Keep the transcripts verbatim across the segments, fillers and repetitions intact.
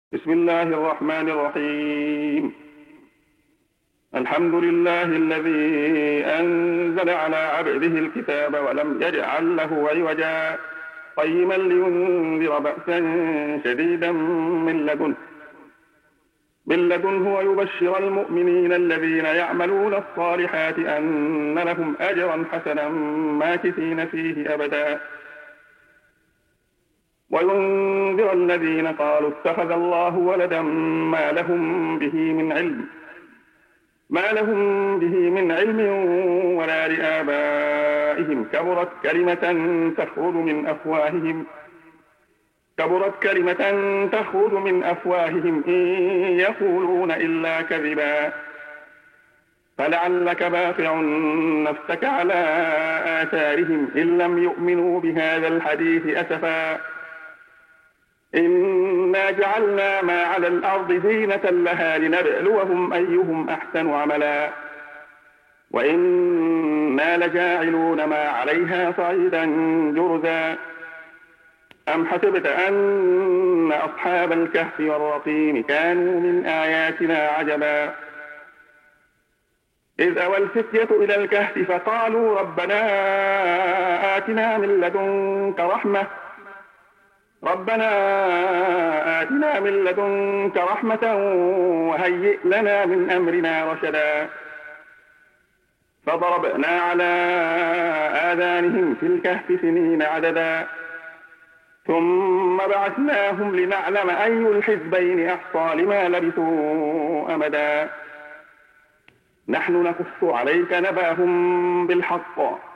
بسم الله الرحمن الرحيم. الحمد لله الذي أنزل على عبده الكتاب ولم يجعل له عوجا قيما لينذر بأسا شديدا من لدنه من لدنه ويبشر المؤمنين الذين يعملون الصالحات أن لهم أجرا حسنا ماكثين فيه أبدا وينذر الذين قالوا اتخذ الله ولدا ما لهم به من علم ما لهم به من علم ولا لآبائهم كبرت كلمة تخرج من أفواههم كبرت كلمة تخرج من أفواههم إن يقولون إلا كذبا فلعلك باخع نفسك على آثارهم إن لم يؤمنوا بهذا الحديث أسفا إنا جعلنا ما على الأرض زينة لها لنبلوهم أيهم أحسن عملا وإنا لجاعلون ما عليها صعيدا جرزا أم حسبت أن أصحاب الكهف والرقيم كانوا من آياتنا عجبا إذ أوى الفتية إلى الكهف فقالوا ربنا آتنا من لدنك رحمة ربنا آتنا من لدنك رحمة وهيئ لنا من أمرنا رشدا فضربنا على آذانهم في الكهف سنين عددا ثم بعثناهم لنعلم أي الحزبين أحصى لما لبثوا أمدا نحن نقص عليك نباهم بالحق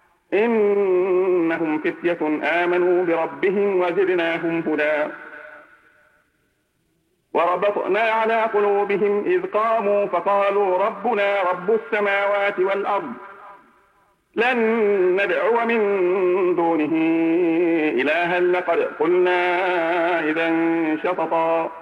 إنهم فتية آمنوا بربهم وزدناهم هدى وربطنا على قلوبهم إذ قاموا فقالوا ربنا رب السماوات والأرض لن ندعو من دونه إلها لقد قلنا إذا شططا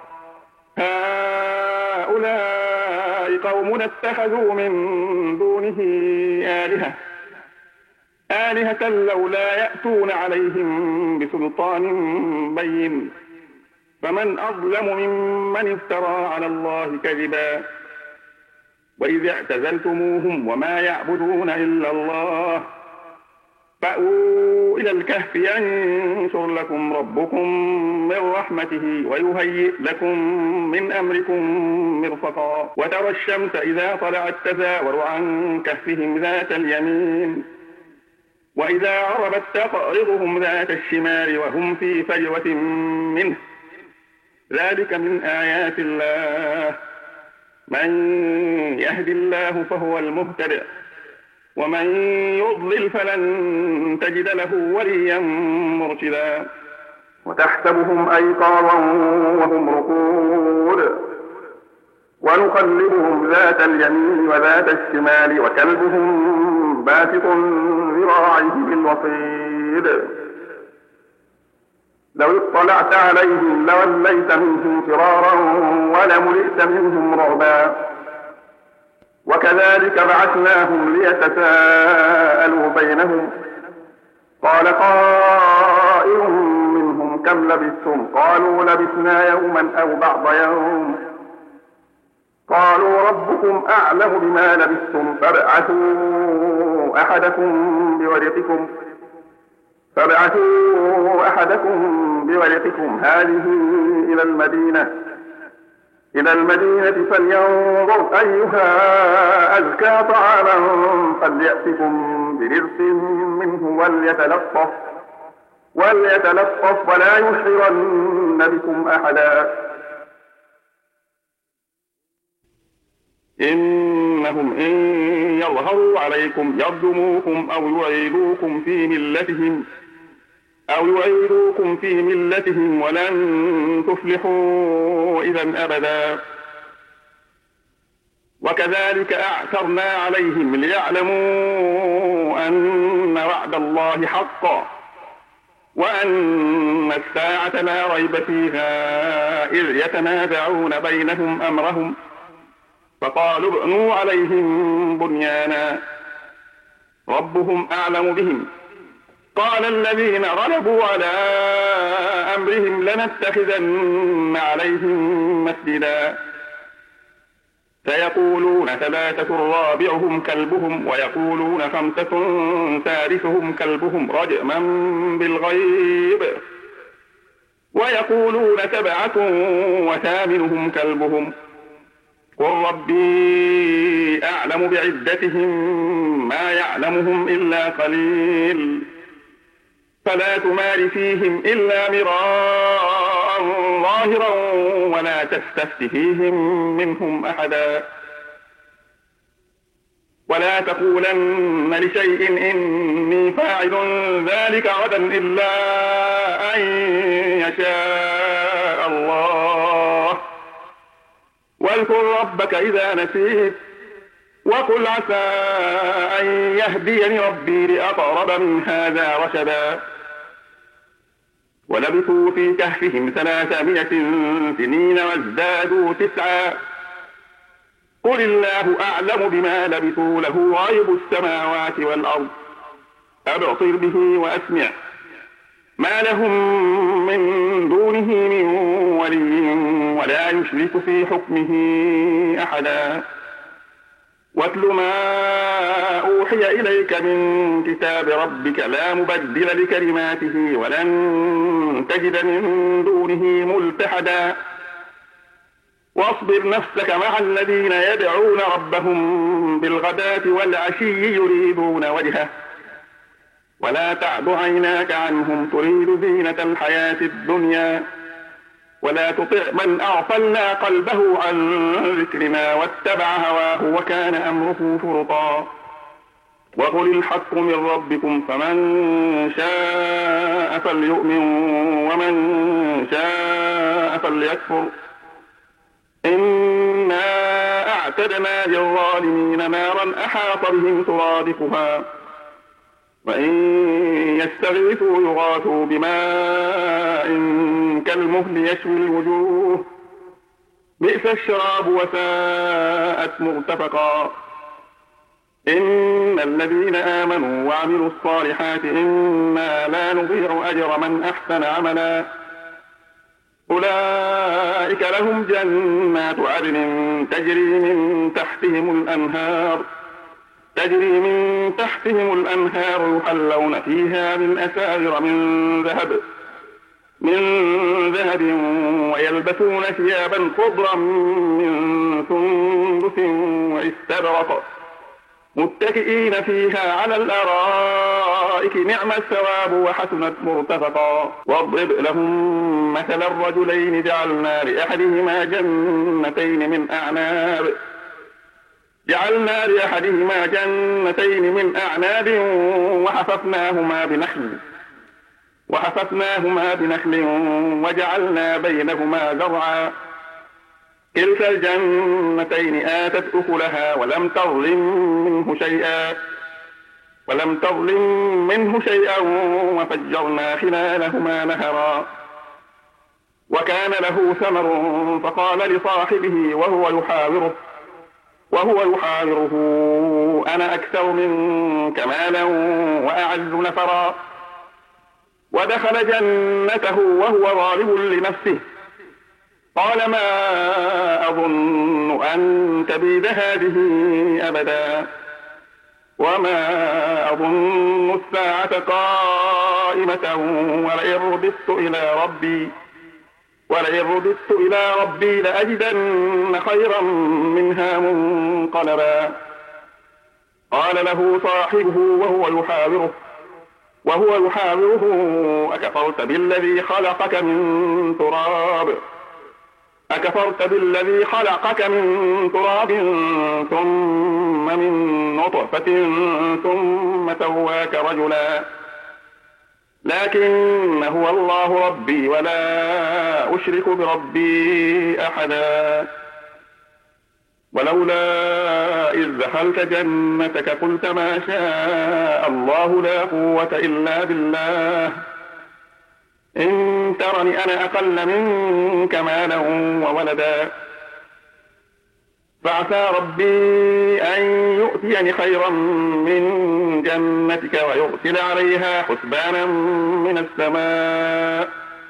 هؤلاء قومنا اتخذوا من دونه آلهة آلهة لولا يأتون عليهم بسلطان بين فمن أظلم ممن افترى على الله كذبا وإذ اعتزلتموهم وما يعبدون إلا الله فأووا إلى الكهف ينشر لكم ربكم من رحمته ويهيئ لكم من أمركم مرفقا وترى الشمس إذا طلعت تزاور عن كهفهم ذات اليمين وإذا عربت تقرضهم ذات الشمال وهم في فجوة منه ذلك من آيات الله من يهد الله فهو المهتد ومن يضلل فلن تجد له وليا مرشدا وتحسبهم أيقاظا وهم رقود ونقلبهم ذات اليمين وذات الشمال وكلبهم باسط ذراعيه بالوصيد لو اطلعت عليهم لوليت منهم فرارا ولملئت منهم رعبا وكذلك بعثناهم ليتساءلوا بينهم قال قائل منهم كم لبثتم قالوا لبثنا يوما أو بعض يوم قالوا ربكم أعلم بما لبثتم فابعثوا أحدكم بورقكم فابعثوا أحدكم بورقكم هذه إلى المدينة إلى المدينة فلينظر أيها أزكى طعاما فليأتكم برزق منه وليتلطف وليتلطف ولا يشعرن بكم أحدا إنهم إن يظهروا عليكم يرجموكم أو يعيدوكم في ملتهم أو يعيدوكم في ملتهم ولن تفلحوا إذا أبدا وكذلك أعثرنا عليهم ليعلموا أن وعد الله حق وأن الساعة لا ريب فيها إذ يتنازعون بينهم أمرهم فقالوا ابنوا عليهم بنيانا ربهم أعلم بهم قال الذين غلبوا على أمرهم لنتخذن عليهم مسجدا سيقولون ثلاثة رابعهم كلبهم ويقولون خمسة سادسهم كلبهم رجما بالغيب ويقولون سبعة وثامنهم كلبهم قل ربي أعلم بعدتهم ما يعلمهم إلا قليل فلا تمار فيهم إلا مراء ظاهرا ولا تستفت فيهم منهم أحدا ولا تقولن لشيء إني فاعل ذلك غدا إلا أن يشاء الله واذكر ربك إذا نسيت وقل عسى أن يهديني ربي لأقرب من هذا رشدا ولبثوا في كهفهم ثلاثمائة سنين وازدادوا تسعا قل الله أعلم بما لبثوا له غيب السماوات والأرض أبصر به وأسمع ما لهم من دونه من ولي ولا يشرك في حكمه أحدا واتل ما أوحي إليك من كتاب ربك لا مبدل لكلماته ولن تجد من دونه ملتحدا واصبر نفسك مع الذين يدعون ربهم بالغداة والعشي يريدون وجهه ولا تعد عيناك عنهم تريد زينة الحياة الدنيا ولا تطع من أغفلنا قلبه عن ذكرنا واتبع هواه وكان أمره فرطا وقل الحق من ربكم فمن شاء فليؤمن ومن شاء فليكفر إنا أعتدنا للظالمين نارا أحاط بهم سرادقها وإن يستغيثوا يغاثوا بماء كالمهل يشوي الوجوه بئس الشراب وساءت مرتفقا إن الذين آمنوا وعملوا الصالحات إنا لا نضيع أجر من أحسن عملا أولئك لهم جنات عدن تجري من تحتهم الأنهار تجري من تحتهم الأنهار يحلون فيها من أساور من ذهب من ذهب ويلبسون ثيابا خضرا من سندس واستبرق متكئين فيها على الأرائك نعم الثواب وحسنت مرتفقا واضرب لهم مثل الرجلين جعلنا لأحدهما جنتين من أعناب جعلنا لأحدهما جنتين من أعناب وحففناهما بنخل وحففناهما بنخل وجعلنا بينهما زرعا كلتا الجنتين آتت أكلها ولم تظلم منه شيئا ولم تظلم منه شيئا وفجرنا خلالهما نهرا وكان له ثمر فقال لصاحبه وهو يحاوره وهو يحاوره أنا أكثر منك مالا وأعز نفرا ودخل جنته وهو ظالم لنفسه قال ما أظن أن تبيد هذه أبدا وما أظن الساعة قائمة ولئن رددت إلى ربي ولئن رددت إلى ربي لأجدن خيرا منها منقلبا قال له صاحبه وهو يحاوره وهو يحاوره أكفرت بالذي خلقك من تراب أكفرت بالذي خلقك من تراب ثم من نطفة ثم سواك رجلا لكن هو الله ربي ولا أشرك بربي أحدا ولولا إذ دخلت جنتك قلت ما شاء الله لا قوة إلا بالله إن ترني أنا أقل منك مالا وولدا فعسى ربي أن يؤتيني خيرا من جنتك ويرسل عليها حسبانا من السماء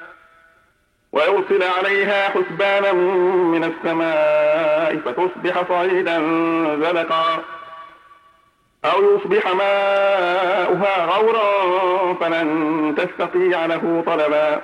ويرسل عليها حسبانا من السماء فتصبح صعيدا زلقا أو يصبح ماؤها غورا فلن تستطيع له طلبا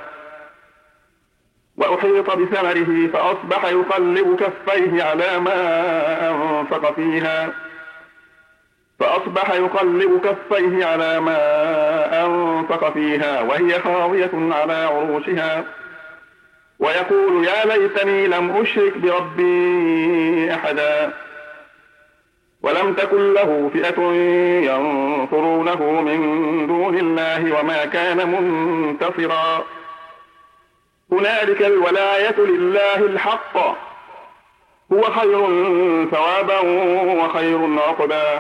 وأحيط بثمره فأصبح يقلب كفيه على ما أنفق فيها فأصبح يقلب كفيه على ما أنفق فيها وهي خاوية على عروشها ويقول يا ليتني لم أشرك بربي أحدا ولم تكن له فئة ينصرونه من دون الله وما كان منتصرا هنالك الولاية لله الحق هو خير ثوابا وخير عقبا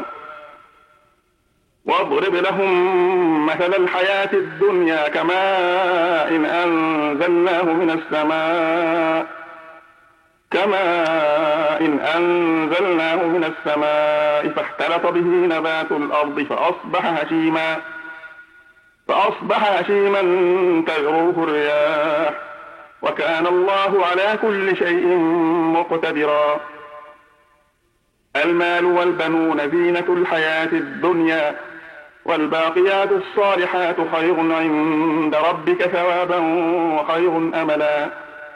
واضرب لهم مثل الحياة الدنيا كماء إن أنزلناه من السماء كماء إن أنزلناه من السماء فاختلط به نبات الأرض فأصبح هشيما فأصبح هشيما تذروه الرياح وكان الله على كل شيء مقتدرا المال والبنون زينة الحياة الدنيا والباقيات الصالحات خير عند ربك ثوابا وخير أملا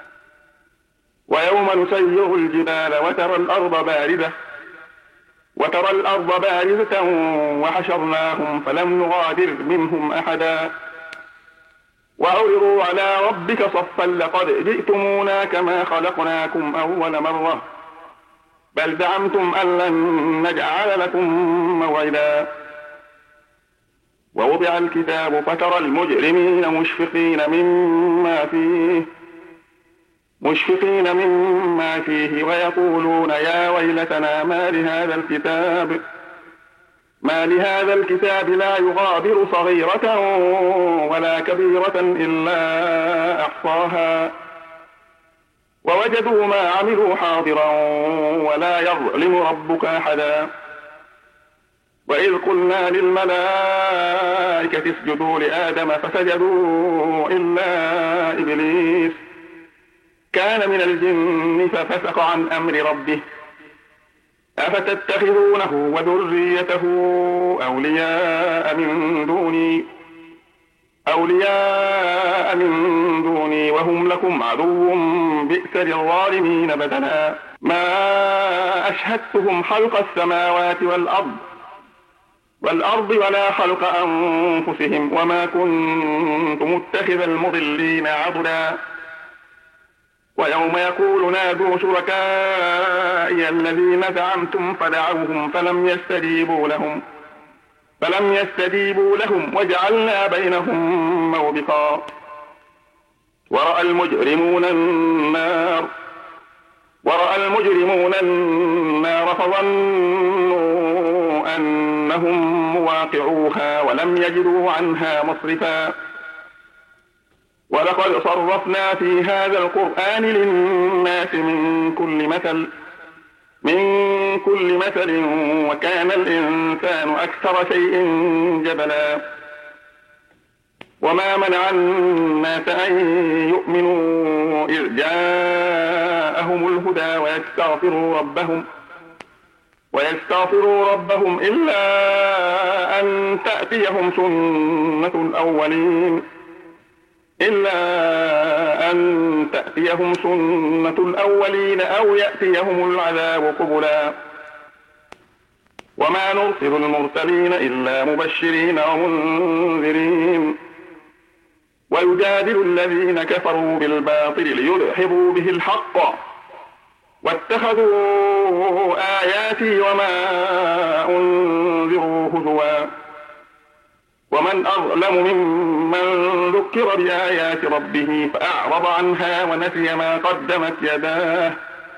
ويوم نسير الجبال وترى الأرض بارزة وترى الأرض بارزة وحشرناهم فلم نغادر منهم أحدا وعرضوا على ربك صفا لقد جئتمونا كما خلقناكم أول مرة بل زعمتم أن لن نجعل لكم موعدا ووضع الكتاب فترى المجرمين مشفقين مما فيه مشفقين مما فيه ويقولون يا ويلتنا ما لهذا الكتاب ما لهذا الكتاب لا يغادر صغيرة ولا كبيرة إلا أحصاها ووجدوا ما عملوا حاضرا ولا يظلم ربك أحدا وإذ قلنا للملائكة اسجدوا لآدم فسجدوا إلا إبليس كان من الجن ففسق عن أمر ربه أفتتخذونه وذريته أولياء من دوني أولياء من دوني وهم لكم عدو بئس للظالمين بدلا ما أشهدتهم خلق السماوات والأرض والأرض ولا خلق أنفسهم وما كنت متخذ المضلين عضدا ويوم يقول نادوا شركائي الذين زعمتم فدعوهم فلم يستجيبوا لهم فلم يستجيبوا لهم وجعلنا بينهم موبقا ورأى المجرمون النار ورأى المجرمون النار فظنوا أنهم مواقعوها ولم يجدوا عنها مصرفا ولقد صرفنا في هذا القرآن للناس من كل مثل من كل مثل وكان الإنسان أكثر شيء جدلا وما منع الناس أن يؤمنوا إذ جاءهم الهدى ويستغفروا ربهم ويستغفروا ربهم إلا أن تأتيهم سنة الأولين إلا أن تأتيهم سنة الأولين أو يأتيهم العذاب قبلا وما نرسل المرسلين إلا مبشرين ومنذرين ويجادل الذين كفروا بالباطل ليدحضوا به الحق واتخذوا آياتي وما أنذروا هزوا ومن أظلم ممن ذكر بآيات ربه فأعرض عنها ونسي ما قدمت يداه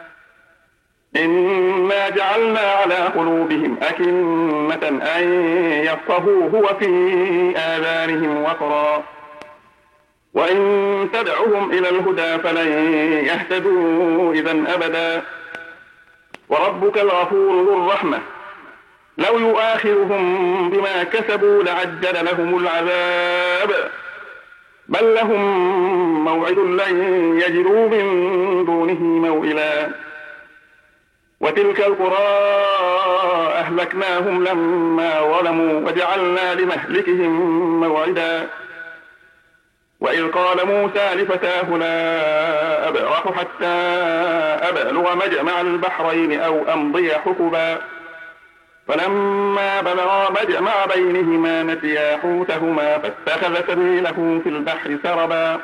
إنا جعلنا على قلوبهم أكنة أن يفقهوه وفي آذانهم وقرا وإن تدعهم إلى الهدى فلن يهتدوا إذا أبدا وربك الغفور ذو الرحمة لو يؤاخذهم بما كسبوا لعجل لهم العذاب بل لهم موعد لن يجدوا من دونه موئلا وتلك القرى أهلكناهم لما ظلموا وجعلنا لمهلكهم موعدا وإذ قال موسى لفتاه لا أبرح حتى أبلغ مجمع البحرين أو أمضي حقبا فلما بلغا مجمع بينهما نسيا حوتهما فاتخذ سبيله في البحر سربا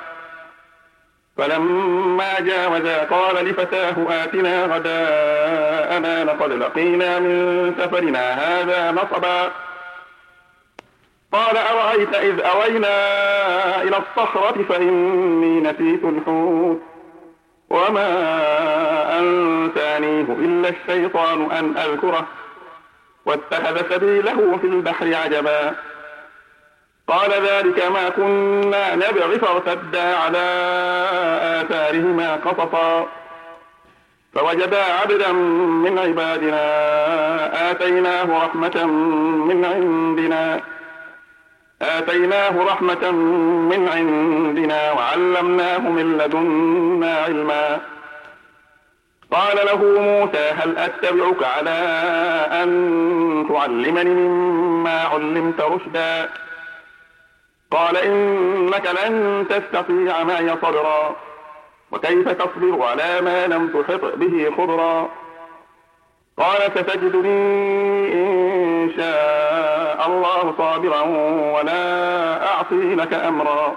فلما جاوزا قال لفتاه آتنا غداءنا لقد لقينا من سفرنا هذا نصبا قال أرأيت إذ أوينا إلى الصخرة فإني نسيت الحوت وما أنسانيه إلا الشيطان أن أذكره واتخذ سبيله في البحر عجبا قال ذلك ما كنا نبغي فارتدا على آثارهما قصصا فوجدا عبدا من عبادنا آتيناه رحمة من عندنا آتيناه رحمة من عندنا وعلمناه من لدنا علما قال له موسى هل أتبعك على أن تعلمني مما علمت رشدا قال إنك لن تستطيع معي صبرا وكيف تصبر على ما لم تحط به خبرا قال ستجدني إن شاء الله صابرا ولا أعصي لك أمرا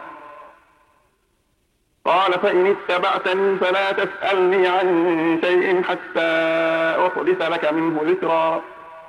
قال فإن اتبعتني فلا تسألني عن شيء حتى أحدث لك منه ذكرا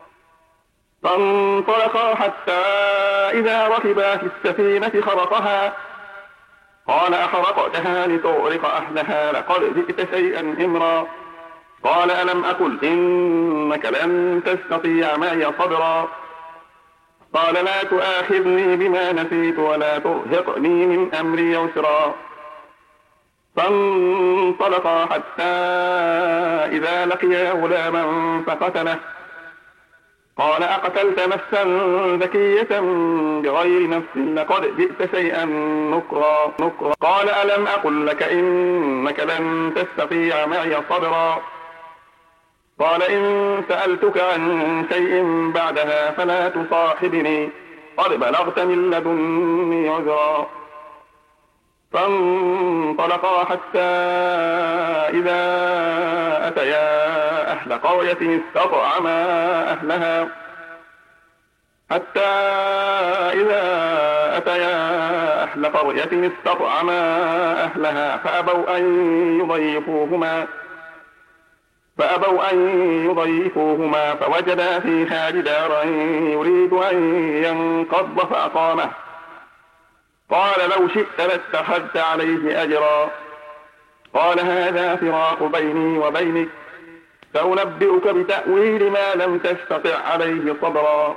فانطلقا حتى إذا ركبا في السفينة خرقها قال أخرقتها لتغرق أهلها لقد جئت شيئا إمرا قال ألم أقل إنك لن تستطيع معي صبرا قال لا تؤاخذني بما نسيت ولا ترهقني من أمري عسرا فانطلقا حتى إذا لقيا غلاما فقتله قال أقتلت نفسا ذكية بغير نفس لقد جئت شيئا نكرا نكرا قال ألم أقل لك إنك لن تستطيع معي صبرا قال إن سألتك عن شيء بعدها فلا تصاحبني قد بلغت من لدني عذرا فانطلقا حتى إذا أتيا أهل قرية استطعما أهلها حتى إذا أتيا أهل قرية استطعما أهلها فأبوا أن يضيفوهما فأبوا أن يضيفوهما فوجدا فيها جدارا يريد أن ينقض فأقامه قال لو شئت لاتخذت عليه أجرا قال هذا فراق بيني وبينك سأنبئك بتأويل ما لم تستطع عليه صبرا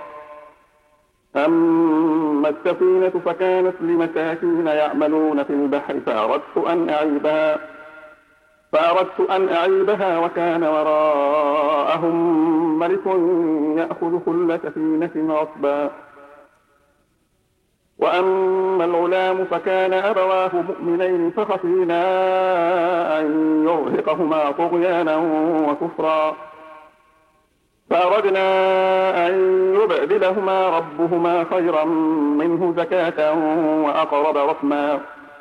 أما السفينة فكانت لمساكين يعملون في البحر فأردت أن أعيبها فأردت أن أعيبها وكان وراءهم ملك يأخذ كل سفينة غصبا وأما الغلام فكان أبواه مؤمنين فخشينا أن يرهقهما طغيانا وكفرا فأردنا أن يبدلهما ربهما خيرا منه زكاة وأقرب رحما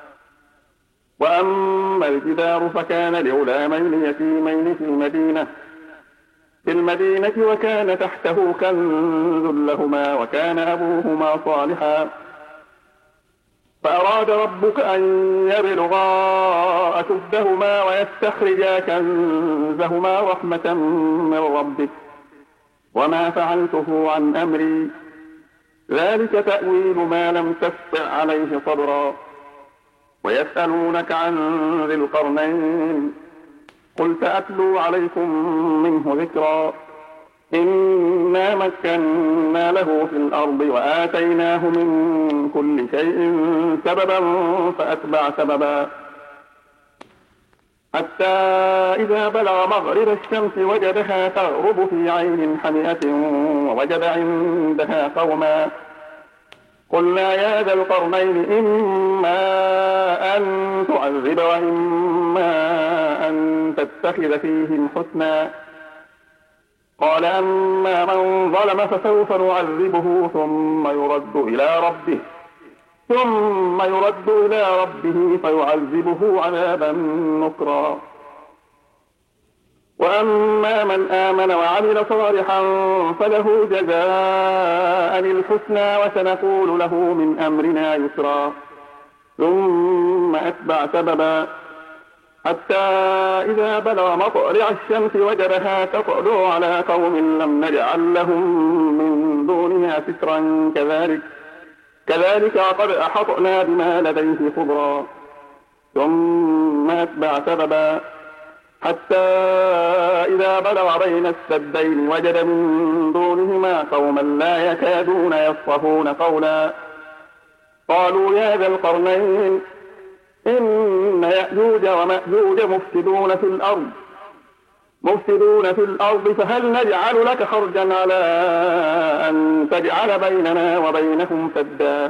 وأما الجدار فكان لغلامين يتيمين في المدينة في المدينة وكان تحته كنز لهما وكان أبوهما صالحا فأراد ربك أن يبلغا أشدهما ويستخرجا كنزهما رحمة من ربك وما فعلته عن أمري ذلك تأويل ما لم تستطع عليه صبرا ويسألونك عن ذي القرنين قل سأتلو عليكم منه ذكرا إنا مكنا له في الأرض وآتيناه من كل شيء سببا فأتبع سببا حتى إذا بلغ مغرب الشمس وجدها تغرب في عين حمئة ووجد عندها قوما قلنا يا ذا القرنين إما أن تعذب وإما أن تتخذ فيهم حسنا قال أما من ظلم فسوف نعذبه ثم يرد إلى ربه ثم يرد إلى ربه فيعذبه عذابا نكرا وأما من آمن وعمل صالحا فله جزاء الحسنى وسنقول له من أمرنا يسرا ثم أتبع سببا حتى إذا بلغ مطلع الشمس وجدها تطلع على قوم لم نجعل لهم من دونها سترا كذلك كذلك قد أحطنا بما لديه خبرا ثم أتبع سببا حتى إذا بلغ بين السدين وجد من دونهما قوما لا يكادون يفقهون قولا قالوا يا ذا القرنين إن يأجوج ومأجوج مفسدون في الأرض مفسدون في الأرض فهل نجعل لك خرجا على أن تجعل بيننا وبينهم سدا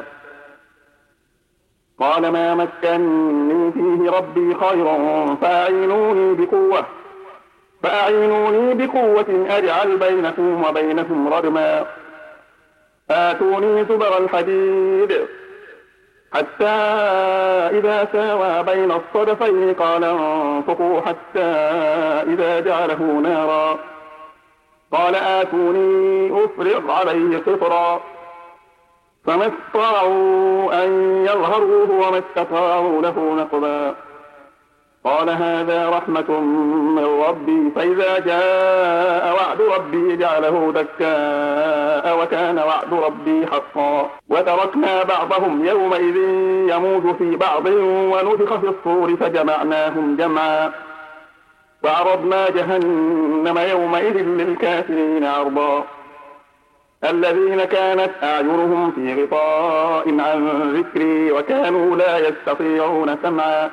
قال ما مكنني فيه ربي خير فأعينوني بقوة فأعينوني بقوة أجعل بينكم وبينهم ردما آتوني زبر الحديد حتى إذا ساوى بين الصدفين قال انفقوا حتى إذا جعله نارا قال آتوني أفرغ عليه قطرا فما استطاعوا أن يظهروه وما استطاعوا له نقبا قال هذا رحمة من ربي فإذا جاء وعد ربي جعله دكاء وكان وعد ربي حقا وتركنا بعضهم يومئذ يموج في بعض ونفخ في الصور فجمعناهم جمعا وعرضنا جهنم يومئذ للكافرين عرضا الذين كانت أعينهم في غطاء عن ذكري وكانوا لا يستطيعون سمعا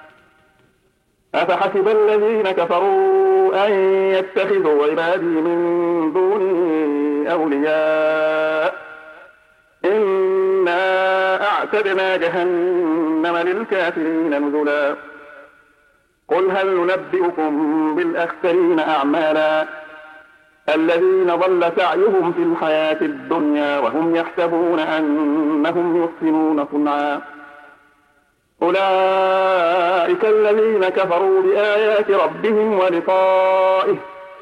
أفحسب الذين كفروا أن يتخذوا عبادي من دوني أولياء إنا أعتدنا جهنم للكافرين نزلا قل هل ننبئكم بالأخسرين أعمالا الذين ضل سعيهم في الحياة الدنيا وهم يحسبون أنهم يحسنون صنعا أولئك الذين كفروا بآيات ربهم ولقائه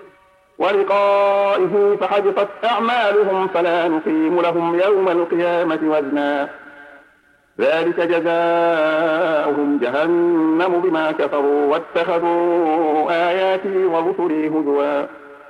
ولقائه فحبطت أعمالهم فلا نقيم لهم يوم القيامة وزنا ذلك جزاؤهم جهنم بما كفروا واتخذوا آياتي ورسلي هزوا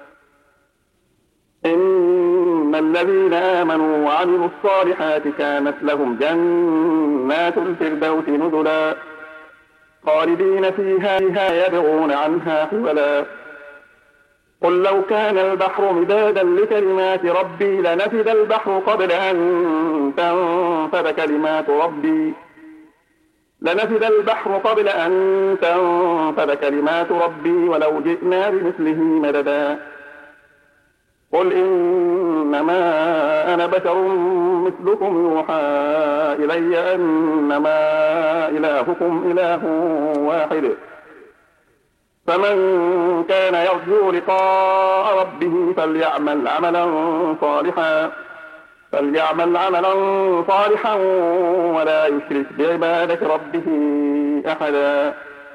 إن الذين آمنوا وعملوا الصالحات كانت لهم جنات الفردوس نزلا خالدين فيها يبغون عنها حولا قل لو كان البحر مدادا لكلمات ربي لنفد البحر قبل أن تنفد كلمات ربي لنفد البحر قبل أن تنفد كلمات ربي ولو جئنا بمثله مددا قل إنما أنا بشر مثلكم يوحى إلي أنما إلهكم إله واحد فمن كان يرجو لقاء ربه فليعمل عملا صالحا فليعمل عملا صالحا ولا يشرك بعبادة ربه أحدا